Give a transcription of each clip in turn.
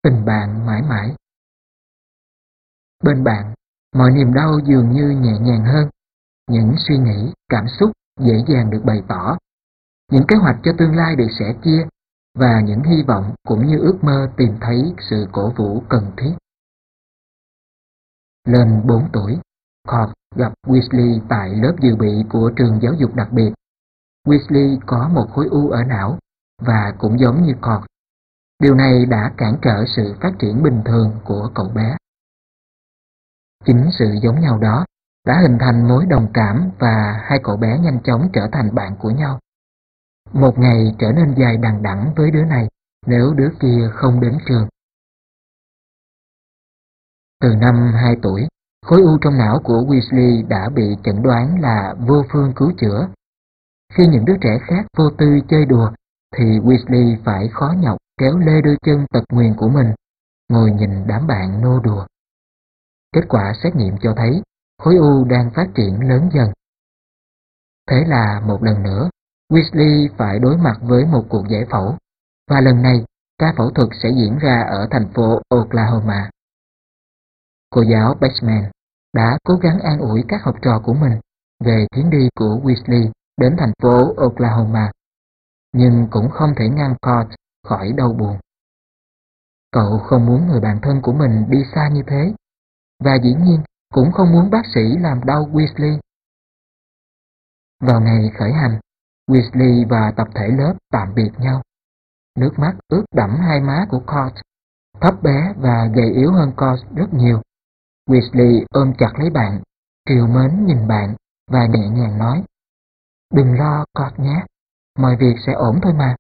Tình bạn mãi mãi. Bên bạn, mọi niềm đau dường như nhẹ nhàng hơn, những suy nghĩ, cảm xúc dễ dàng được bày tỏ, những kế hoạch cho tương lai được sẻ chia, và những hy vọng cũng như ước mơ tìm thấy sự cổ vũ cần thiết. Lên 4 tuổi, Cord gặp Weasley tại lớp dự bị của trường giáo dục đặc biệt. Weasley có một khối u ở não, và cũng giống như Cord, điều này đã cản trở sự phát triển bình thường của cậu bé. Chính sự giống nhau đó đã hình thành mối đồng cảm, và hai cậu bé nhanh chóng trở thành bạn của nhau. Một ngày trở nên dài đằng đẵng với đứa này nếu đứa kia không đến trường. Từ năm 2 tuổi, khối u trong não của Weasley đã bị chẩn đoán là vô phương cứu chữa. Khi những đứa trẻ khác vô tư chơi đùa, thì Weasley phải khó nhọc kéo lê đôi chân tật nguyền của mình, ngồi nhìn đám bạn nô đùa. Kết quả xét nghiệm cho thấy khối u đang phát triển lớn dần. Thế là một lần nữa, Weasley phải đối mặt với một cuộc giải phẫu, và lần này ca phẫu thuật sẽ diễn ra ở thành phố Oklahoma. Cô giáo Batchman đã cố gắng an ủi các học trò của mình về chuyến đi của Weasley đến thành phố Oklahoma, nhưng cũng không thể ngăn Cord khỏi đau buồn. Cậu không muốn người bạn thân của mình đi xa như thế, và dĩ nhiên cũng không muốn bác sĩ làm đau Weasley. Vào ngày khởi hành, Weasley và tập thể lớp tạm biệt nhau. Nước mắt ướt đẫm hai má của Cord. Thấp bé và gầy yếu hơn Cord rất nhiều. Weasley ôm chặt lấy bạn, trìu mến nhìn bạn và nhẹ nhàng nói: "Đừng lo Cord nhé, mọi việc sẽ ổn thôi mà."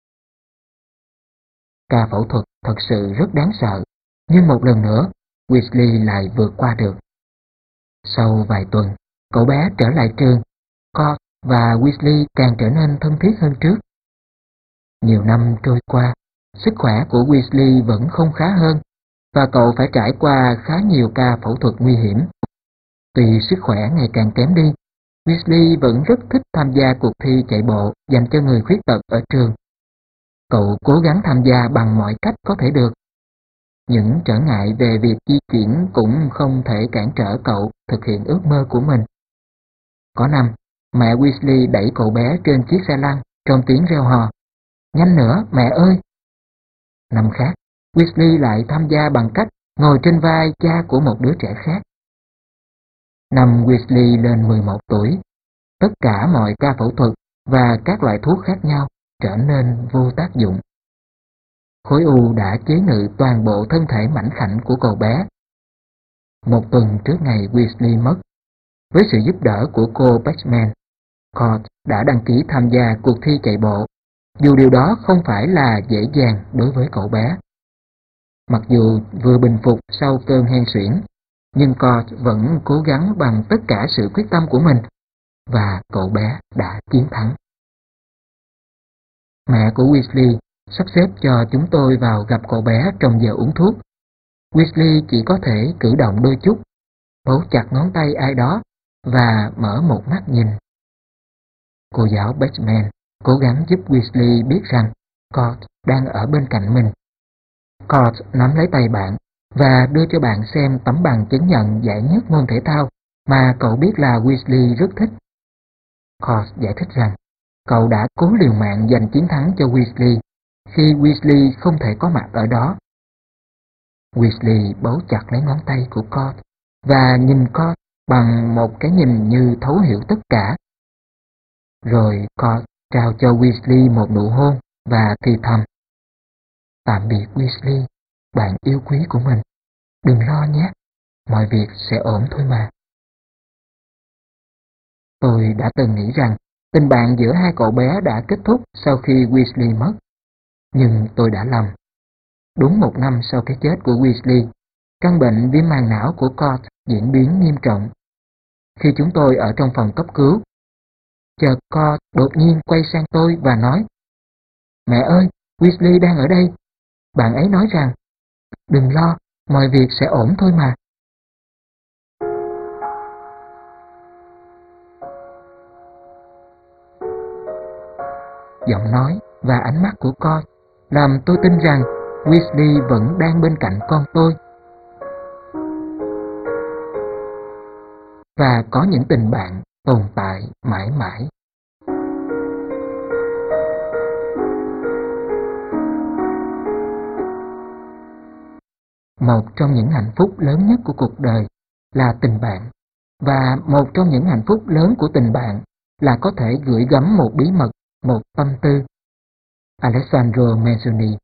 Ca phẫu thuật thật sự rất đáng sợ, nhưng một lần nữa, Weasley lại vượt qua được. Sau vài tuần, cậu bé trở lại trường. Cord và Weasley càng trở nên thân thiết hơn trước. Nhiều năm trôi qua, sức khỏe của Weasley vẫn không khá hơn, và cậu phải trải qua khá nhiều ca phẫu thuật nguy hiểm. Tuy sức khỏe ngày càng kém đi, Weasley vẫn rất thích tham gia cuộc thi chạy bộ dành cho người khuyết tật ở trường. Cậu cố gắng tham gia bằng mọi cách có thể được. Những trở ngại về việc di chuyển cũng không thể cản trở cậu thực hiện ước mơ của mình. Có năm, mẹ Weasley đẩy cậu bé trên chiếc xe lăn trong tiếng reo hò: "Nhanh nữa, mẹ ơi!" Năm khác, Weasley lại tham gia bằng cách ngồi trên vai cha của một đứa trẻ khác. Năm Weasley lên 11 tuổi, tất cả mọi ca phẫu thuật và các loại thuốc khác nhau trở nên vô tác dụng. Khối u đã chế ngự toàn bộ thân thể mảnh khảnh của cậu bé. Một tuần trước ngày Weasley mất, với sự giúp đỡ của cô Batchman, Cord đã đăng ký tham gia cuộc thi chạy bộ, dù điều đó không phải là dễ dàng đối với cậu bé. Mặc dù vừa bình phục sau cơn hen suyễn, nhưng Cord vẫn cố gắng bằng tất cả sự quyết tâm của mình, và cậu bé đã chiến thắng. Mẹ của Weasley sắp xếp cho chúng tôi vào gặp cậu bé trong giờ uống thuốc. Weasley chỉ có thể cử động đôi chút, bấu chặt ngón tay ai đó và mở một mắt nhìn. Cô giáo Batchman cố gắng giúp Weasley biết rằng Cord đang ở bên cạnh mình. Cord nắm lấy tay bạn và đưa cho bạn xem tấm bằng chứng nhận giải nhất môn thể thao mà cậu biết là Weasley rất thích. Cord giải thích rằng cậu đã cố liều mạng giành chiến thắng cho Weasley khi Weasley không thể có mặt ở đó. Weasley bấu chặt lấy ngón tay của Cord và nhìn Cord bằng một cái nhìn như thấu hiểu tất cả. Rồi Cord trao cho Weasley một nụ hôn và thì thầm: "Tạm biệt Weasley, bạn yêu quý của mình. Đừng lo nhé, mọi việc sẽ ổn thôi mà." Tôi đã từng nghĩ rằng tình bạn giữa hai cậu bé đã kết thúc sau khi Weasley mất, nhưng tôi đã lầm. Đúng một năm sau cái chết của Weasley, căn bệnh viêm màng não của Cord diễn biến nghiêm trọng. Khi chúng tôi ở trong phòng cấp cứu, chợt Cord đột nhiên quay sang tôi và nói: "Mẹ ơi, Weasley đang ở đây. Bạn ấy nói rằng, đừng lo, mọi việc sẽ ổn thôi mà." Giọng nói và ánh mắt của Cord làm tôi tin rằng Weasley vẫn đang bên cạnh con tôi. Và có những tình bạn tồn tại mãi mãi. Một trong những hạnh phúc lớn nhất của cuộc đời là tình bạn, và một trong những hạnh phúc lớn của tình bạn là có thể gửi gắm một bí mật, một tâm tư. Alessandro Manzoni